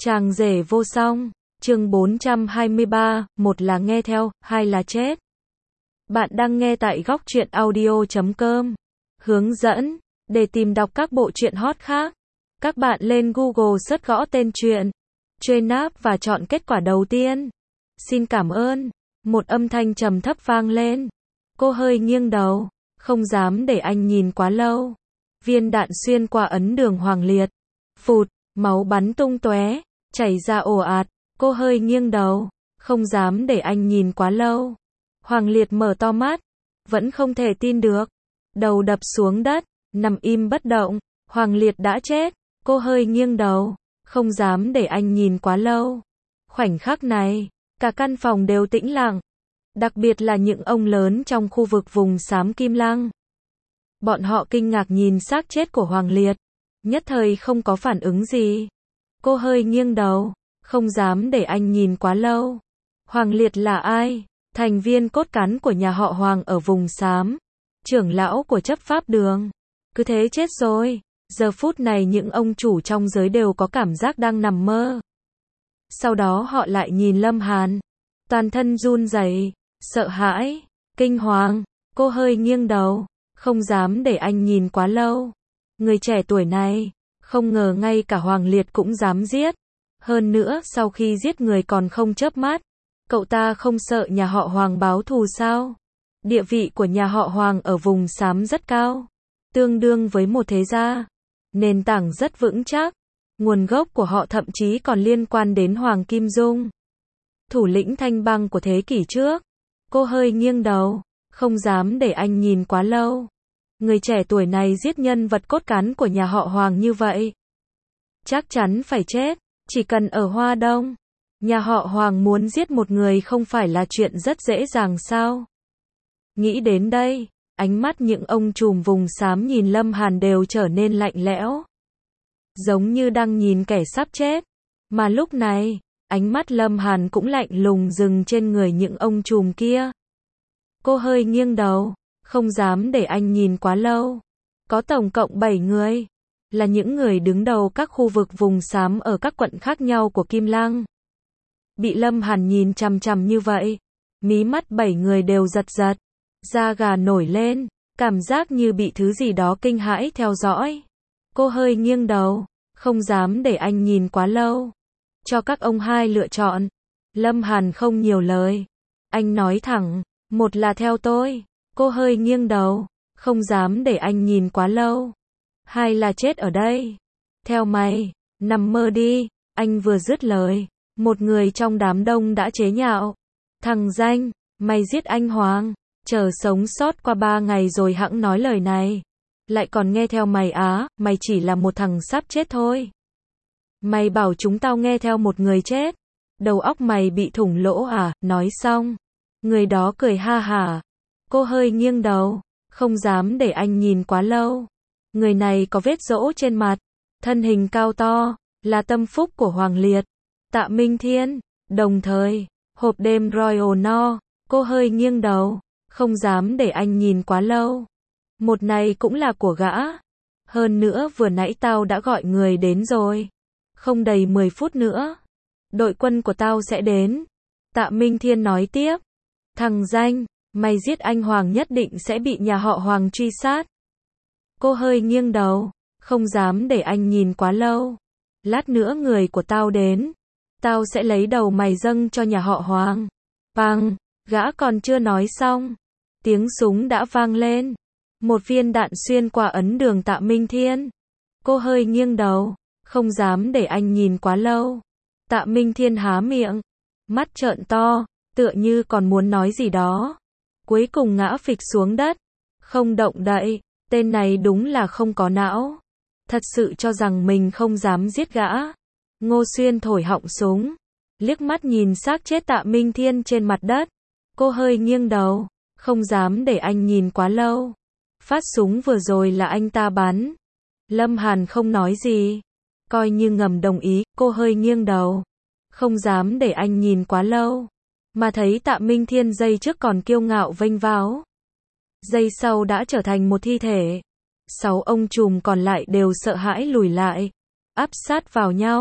Chàng rể vô song, chương 423, một là nghe theo, hai là chết. Bạn đang nghe tại góc truyện audio.com. Hướng dẫn, để tìm đọc các bộ truyện hot khác, các bạn lên Google search gõ tên truyện, truy nạp và chọn kết quả đầu tiên. Xin cảm ơn. Một âm thanh trầm thấp vang lên. Cô hơi nghiêng đầu, không dám để anh nhìn quá lâu. Viên đạn xuyên qua ấn đường Hoàng Liệt. Phụt, máu bắn tung tóe, chảy ra ồ ạt. Cô hơi nghiêng đầu, không dám để anh nhìn quá lâu. Hoàng Liệt mở to mắt, vẫn không thể tin được. Đầu đập xuống đất, nằm im bất động. Hoàng Liệt đã chết. Cô hơi nghiêng đầu, không dám để anh nhìn quá lâu. Khoảnh khắc này, cả căn phòng đều tĩnh lặng. Đặc biệt là những ông lớn trong khu vực vùng xám Kim Lăng. Bọn họ kinh ngạc nhìn xác chết của Hoàng Liệt. Nhất thời không có phản ứng gì. Cô hơi nghiêng đầu, không dám để anh nhìn quá lâu. Hoàng Liệt là ai? Thành viên cốt cán của nhà họ Hoàng ở vùng xám. Trưởng lão của chấp pháp đường. Cứ thế chết rồi. Giờ phút này những ông chủ trong giới đều có cảm giác đang nằm mơ. Sau đó họ lại nhìn Lâm Hàn. Toàn thân run rẩy, sợ hãi, kinh hoàng. Cô hơi nghiêng đầu, không dám để anh nhìn quá lâu. Người trẻ tuổi này, không ngờ ngay cả Hoàng Liệt cũng dám giết. Hơn nữa sau khi giết người còn không chớp mắt. Cậu ta không sợ nhà họ Hoàng báo thù sao? Địa vị của nhà họ Hoàng ở vùng xám rất cao. Tương đương với một thế gia. Nền tảng rất vững chắc. Nguồn gốc của họ thậm chí còn liên quan đến Hoàng Kim Dung. Thủ lĩnh Thanh Bang của thế kỷ trước. Cô hơi nghiêng đầu, không dám để anh nhìn quá lâu. Người trẻ tuổi này giết nhân vật cốt cán của nhà họ Hoàng như vậy. Chắc chắn phải chết, chỉ cần ở Hoa Đông. Nhà họ Hoàng muốn giết một người không phải là chuyện rất dễ dàng sao? Nghĩ đến đây, ánh mắt những ông trùm vùng xám nhìn Lâm Hàn đều trở nên lạnh lẽo. Giống như đang nhìn kẻ sắp chết. Mà lúc này, ánh mắt Lâm Hàn cũng lạnh lùng dừng trên người những ông trùm kia. Cô hơi nghiêng đầu, không dám để anh nhìn quá lâu. Có tổng cộng 7 người. Là những người đứng đầu các khu vực vùng xám ở các quận khác nhau của Kim Lăng. Bị Lâm Hàn nhìn chằm chằm như vậy. Mí mắt 7 người đều giật giật. Da gà nổi lên. Cảm giác như bị thứ gì đó kinh hãi theo dõi. Cô hơi nghiêng đầu, không dám để anh nhìn quá lâu. Cho các ông hai lựa chọn. Lâm Hàn không nhiều lời. Anh nói thẳng, một là theo tôi. Cô hơi nghiêng đầu, không dám để anh nhìn quá lâu. Hai là chết ở đây. Theo mày, nằm mơ đi. Anh vừa dứt lời, một người trong đám đông đã chế nhạo. Thằng danh, mày giết anh Hoàng. Chờ sống sót qua 3 ngày rồi hẵng nói lời này. Lại còn nghe theo mày á, mày chỉ là một thằng sắp chết thôi. Mày bảo chúng tao nghe theo một người chết. Đầu óc mày bị thủng lỗ à? Nói xong, người đó cười ha hả. Cô hơi nghiêng đầu, không dám để anh nhìn quá lâu. Người này có vết rỗ trên mặt, thân hình cao to, là tâm phúc của Hoàng Liệt, Tạ Minh Thiên. Đồng thời, hộp đêm Royal No. Cô hơi nghiêng đầu, không dám để anh nhìn quá lâu. Một này cũng là của gã. Hơn nữa vừa nãy tao đã gọi người đến rồi. Không đầy 10 phút nữa, đội quân của tao sẽ đến. Tạ Minh Thiên nói tiếp. Thằng danh, mày giết anh Hoàng nhất định sẽ bị nhà họ Hoàng truy sát. Cô hơi nghiêng đầu, không dám để anh nhìn quá lâu. Lát nữa người của tao đến. Tao sẽ lấy đầu mày dâng cho nhà họ Hoàng. Bang, gã còn chưa nói xong. Tiếng súng đã vang lên. Một viên đạn xuyên qua ấn đường Tạ Minh Thiên. Cô hơi nghiêng đầu, không dám để anh nhìn quá lâu. Tạ Minh Thiên há miệng, mắt trợn to, tựa như còn muốn nói gì đó. Cuối cùng ngã phịch xuống đất, không động đậy. Tên này đúng là không có não. Thật sự cho rằng mình không dám giết gã. Ngô Xuyên thổi họng súng, liếc mắt nhìn xác chết Tạ Minh Thiên trên mặt đất. Cô hơi nghiêng đầu, không dám để anh nhìn quá lâu. Phát súng vừa rồi là anh ta bắn. Lâm Hàn không nói gì, coi như ngầm đồng ý. Cô hơi nghiêng đầu, không dám để anh nhìn quá lâu. Mà thấy Tạ Minh Thiên giây trước còn kiêu ngạo vênh váo, giây sau đã trở thành một thi thể. 6 ông trùm còn lại đều sợ hãi lùi lại, áp sát vào nhau.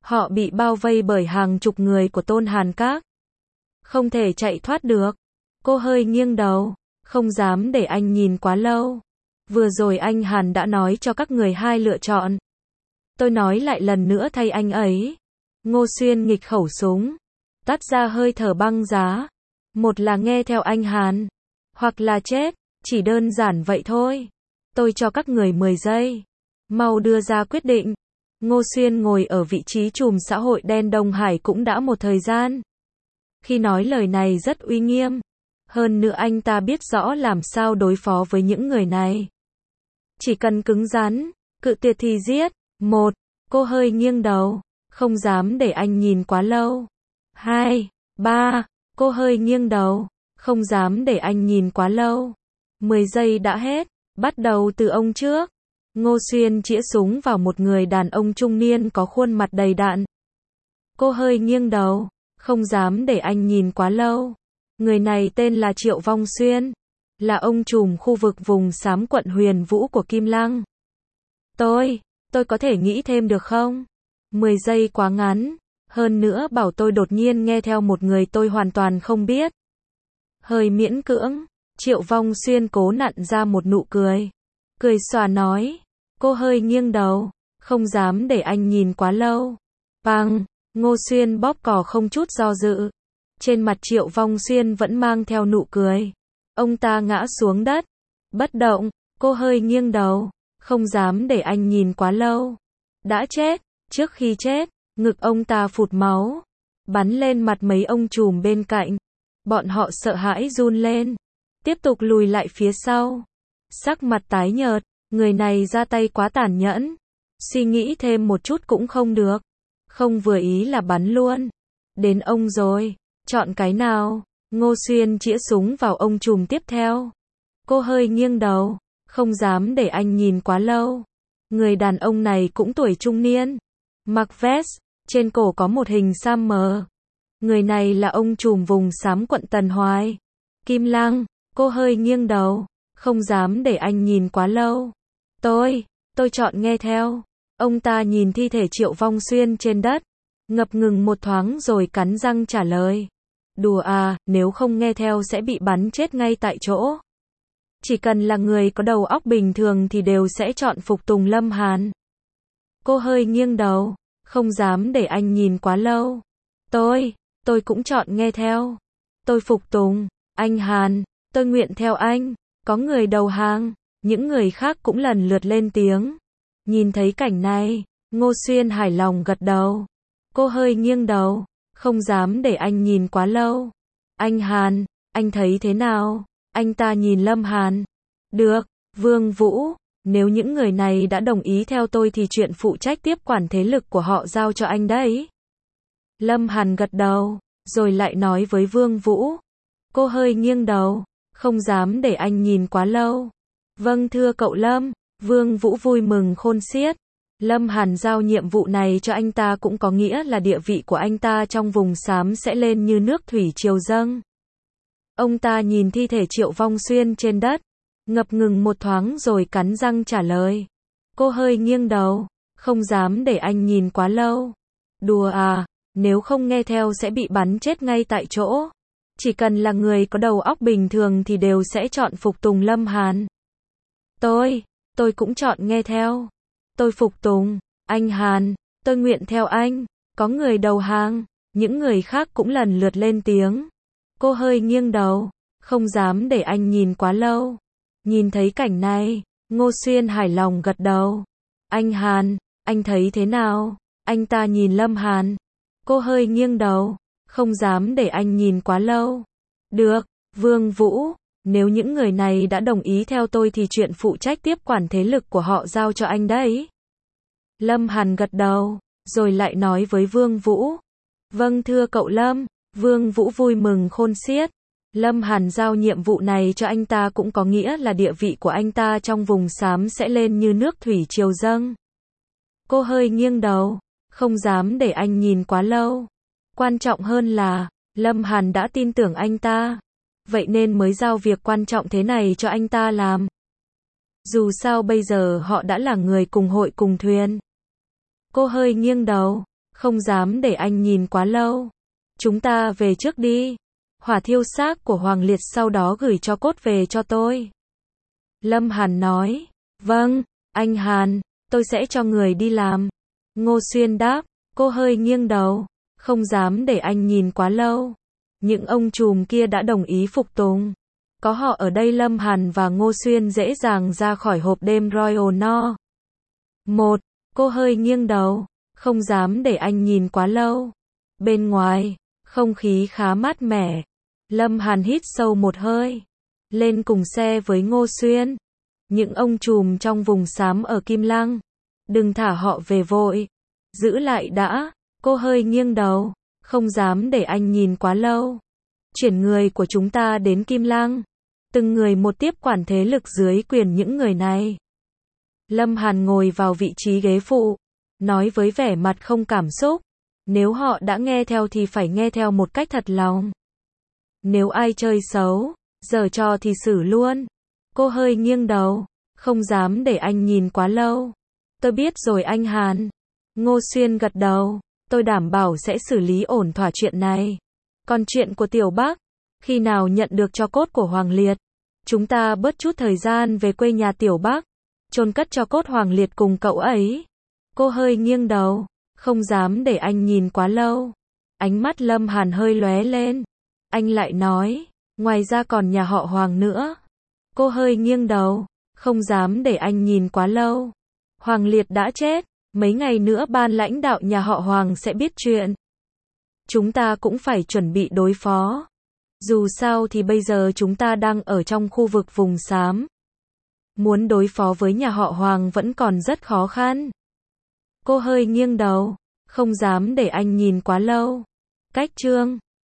Họ bị bao vây bởi hàng chục người của Tôn Hàn Các. Không thể chạy thoát được. Cô hơi nghiêng đầu. Không dám để anh nhìn quá lâu. Vừa rồi anh Hàn đã nói cho các người hai lựa chọn. Tôi nói lại lần nữa thay anh ấy. Ngô Xuyên nghịch khẩu súng. Tắt ra hơi thở băng giá. Một là nghe theo anh Hàn. Hoặc là chết. Chỉ đơn giản vậy thôi. Tôi cho các người 10 giây. Mau đưa ra quyết định. Ngô Xuyên ngồi ở vị trí trùm xã hội đen Đông Hải cũng đã một thời gian. Khi nói lời này rất uy nghiêm. Hơn nữa anh ta biết rõ làm sao đối phó với những người này. Chỉ cần cứng rắn, cự tuyệt thì giết. 1. Cô hơi nghiêng đầu. Không dám để anh nhìn quá lâu. 2. 3. Cô hơi nghiêng đầu. Không dám để anh nhìn quá lâu. 10 giây đã hết. Bắt đầu từ ông trước. Ngô Xuyên chĩa súng vào một người đàn ông trung niên có khuôn mặt đầy đặn. Cô hơi nghiêng đầu. Không dám để anh nhìn quá lâu. Người này tên là Triệu Vong Xuyên. Là ông trùm khu vực vùng xám quận Huyền Vũ của Kim Lăng. Tôi có thể nghĩ thêm được không? 10 giây quá ngắn. Hơn nữa bảo tôi đột nhiên nghe theo một người tôi hoàn toàn không biết. Hơi miễn cưỡng. Triệu Vong Xuyên cố nặn ra một nụ cười. Cười xòa nói. Cô hơi nghiêng đầu. Không dám để anh nhìn quá lâu. Bang. Ngô Xuyên bóp cò không chút do dự. Trên mặt Triệu Vong Xuyên vẫn mang theo nụ cười. Ông ta ngã xuống đất. Bất động. Cô hơi nghiêng đầu. Không dám để anh nhìn quá lâu. Đã chết. Trước khi chết, ngực ông ta phụt máu. Bắn lên mặt mấy ông trùm bên cạnh. Bọn họ sợ hãi run lên. Tiếp tục lùi lại phía sau. Sắc mặt tái nhợt. Người này ra tay quá tàn nhẫn. Suy nghĩ thêm một chút cũng không được. Không vừa ý là bắn luôn. Đến ông rồi. Chọn cái nào? Ngô Xuyên chĩa súng vào ông trùm tiếp theo. Cô hơi nghiêng đầu. Không dám để anh nhìn quá lâu. Người đàn ông này cũng tuổi trung niên. Mặc vest. Trên cổ có một hình xăm mờ. Người này là ông trùm vùng xám quận Tần Hoài. Kim Lăng. Cô hơi nghiêng đầu. Không dám để anh nhìn quá lâu. Tôi chọn nghe theo. Ông ta nhìn thi thể Triệu Vong Xuyên trên đất. Ngập ngừng một thoáng rồi cắn răng trả lời. Đùa à, nếu không nghe theo sẽ bị bắn chết ngay tại chỗ. Chỉ cần là người có đầu óc bình thường thì đều sẽ chọn phục tùng Lâm Hàn. Cô hơi nghiêng đầu. Không dám để anh nhìn quá lâu. Tôi cũng chọn nghe theo. Tôi phục tùng. Anh Hàn, tôi nguyện theo anh. Có người đầu hàng. Những người khác cũng lần lượt lên tiếng. Nhìn thấy cảnh này, Ngô Xuyên hài lòng gật đầu. Cô hơi nghiêng đầu. Không dám để anh nhìn quá lâu. Anh Hàn, anh thấy thế nào? Anh ta nhìn Lâm Hàn. Được, Vương Vũ. Nếu những người này đã đồng ý theo tôi thì chuyện phụ trách tiếp quản thế lực của họ giao cho anh đấy. Lâm Hàn gật đầu, rồi lại nói với Vương Vũ. Cô hơi nghiêng đầu. Không dám để anh nhìn quá lâu. Vâng thưa cậu Lâm. Vương Vũ vui mừng khôn xiết. Lâm Hàn giao nhiệm vụ này cho anh ta cũng có nghĩa là địa vị của anh ta trong vùng xám sẽ lên như nước thủy triều dâng. Ông ta nhìn thi thể Triệu Vong Xuyên trên đất. Ngập ngừng một thoáng rồi cắn răng trả lời. Cô hơi nghiêng đầu. Không dám để anh nhìn quá lâu. Đùa à, nếu không nghe theo sẽ bị bắn chết ngay tại chỗ. Chỉ cần là người có đầu óc bình thường thì đều sẽ chọn phục tùng Lâm Hàn. Tôi cũng chọn nghe theo. Tôi phục tùng. Anh Hàn, tôi nguyện theo anh. Có người đầu hàng. Những người khác cũng lần lượt lên tiếng. Cô hơi nghiêng đầu. Không dám để anh nhìn quá lâu. Nhìn thấy cảnh này, Ngô Xuyên hài lòng gật đầu. Anh Hàn, anh thấy thế nào? Anh ta nhìn Lâm Hàn. Cô hơi nghiêng đầu. Không dám để anh nhìn quá lâu. Được, Vương Vũ. Nếu những người này đã đồng ý theo tôi thì chuyện phụ trách tiếp quản thế lực của họ giao cho anh đấy. Lâm Hàn gật đầu, rồi lại nói với Vương Vũ. Vâng thưa cậu Lâm. Vương Vũ vui mừng khôn xiết. Lâm Hàn giao nhiệm vụ này cho anh ta cũng có nghĩa là địa vị của anh ta trong vùng xám sẽ lên như nước thủy triều dâng. Cô hơi nghiêng đầu. Không dám để anh nhìn quá lâu. Quan trọng hơn là, Lâm Hàn đã tin tưởng anh ta. Vậy nên mới giao việc quan trọng thế này cho anh ta làm. Dù sao bây giờ họ đã là người cùng hội cùng thuyền. Cô hơi nghiêng đầu. không dám để anh nhìn quá lâu. Chúng ta về trước đi. Hỏa thiêu xác của Hoàng Liệt sau đó gửi cho cốt về cho tôi. Lâm Hàn nói, vâng, anh Hàn, tôi sẽ cho người đi làm. Ngô Xuyên đáp, cô hơi nghiêng đầu, không dám để anh nhìn quá lâu. Những ông trùm kia đã đồng ý phục tùng. Có họ ở đây Lâm Hàn và Ngô Xuyên dễ dàng ra khỏi hộp đêm Royal No. 1. Cô hơi nghiêng đầu, không dám để anh nhìn quá lâu. Bên ngoài, không khí khá mát mẻ. Lâm Hàn hít sâu một hơi. Lên cùng xe với Ngô Xuyên. Những ông trùm trong vùng xám ở Kim Lăng. Đừng thả họ về vội. Giữ lại đã. Cô hơi nghiêng đầu, không dám để anh nhìn quá lâu. Chuyển người của chúng ta đến Kim Lăng. Từng người một tiếp quản thế lực dưới quyền những người này. Lâm Hàn ngồi vào vị trí ghế phụ, nói với vẻ mặt không cảm xúc. Nếu họ đã nghe theo thì phải nghe theo một cách thật lòng. Nếu ai chơi xấu, giở trò thì xử luôn. Cô hơi nghiêng đầu, không dám để anh nhìn quá lâu. Tôi biết rồi anh Hàn. Ngô Xuyên gật đầu, tôi đảm bảo sẽ xử lý ổn thỏa chuyện này. Còn chuyện của Tiểu Bắc, khi nào nhận được tro cốt của Hoàng Liệt, chúng ta bớt chút thời gian về quê nhà Tiểu Bắc, chôn cất tro cốt Hoàng Liệt cùng cậu ấy. Cô hơi nghiêng đầu, không dám để anh nhìn quá lâu. Ánh mắt Lâm Hàn hơi lóe lên. Anh lại nói, ngoài ra còn nhà họ Hoàng nữa. Cô hơi nghiêng đầu, không dám để anh nhìn quá lâu. Hoàng Liệt đã chết, mấy ngày nữa ban lãnh đạo nhà họ Hoàng sẽ biết chuyện. Chúng ta cũng phải chuẩn bị đối phó. Dù sao thì bây giờ chúng ta đang ở trong khu vực vùng xám. Muốn đối phó với nhà họ Hoàng vẫn còn rất khó khăn. Cô hơi nghiêng đầu, không dám để anh nhìn quá lâu. Cách chương